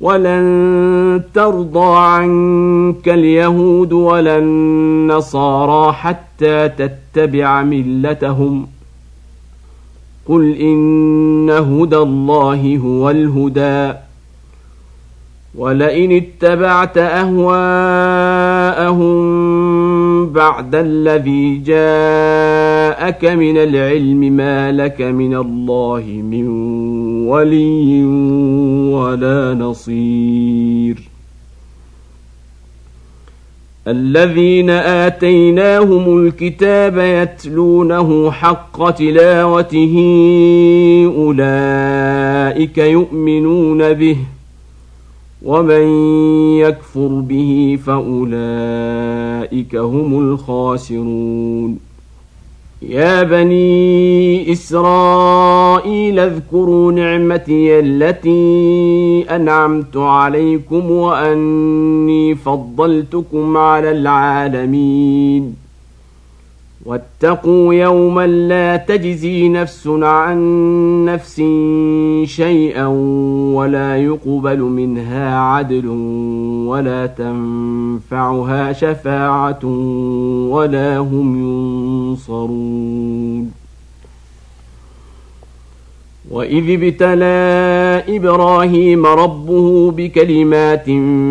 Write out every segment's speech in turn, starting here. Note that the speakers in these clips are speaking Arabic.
ولن ترضى عنك اليهود ولا النصارى حتى تتبع ملتهم قل إن هدى الله هو الهدى ولئن اتبعت أهواءهم بعد الذي جاءك من العلم ما لك من الله من ولي ولا نصير الذين آتيناهم الكتاب يتلونه حق تلاوته أولئك يؤمنون به ومن يكفر به فأولئك هم الخاسرون يا بني إسرائيل اذكروا نعمتي التي أنعمت عليكم وأني فضلتكم على العالمين واتقوا يوما لا تجزي نفس عن نفس شيئا ولا يقبل منها عدل ولا تنفعها شفاعة ولا هم ينصرون وإذ ابتلى إبراهيم ربه بكلمات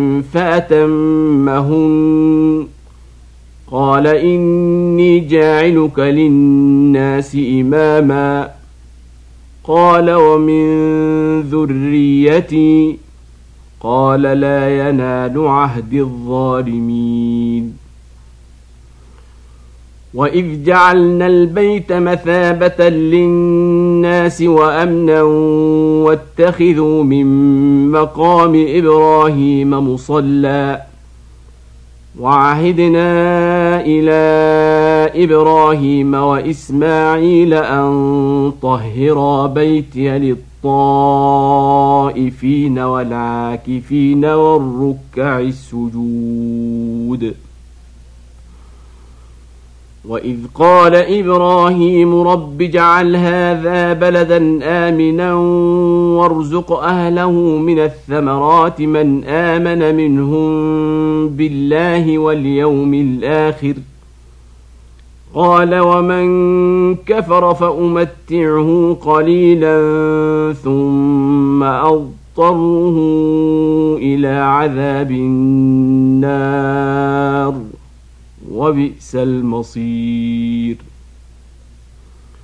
فأتمهن قال إني جاعلك للناس إماما قال ومن ذريتي قال لا ينال عهد الظالمين وإذ جعلنا البيت مثابة للناس وأمنا واتخذوا من مقام إبراهيم مصلى وعهدنا إلى إبراهيم وإسماعيل أن طهرا بيتي للطائفين والعاكفين والركع السجود وإذ قال إبراهيم رب اجعل هذا بلدا آمنا وارزق أهله من الثمرات من آمن منهم بالله واليوم الآخر قال ومن كفر فأمتعه قليلا ثم أضطره إلى عذاب النار وبئس المصير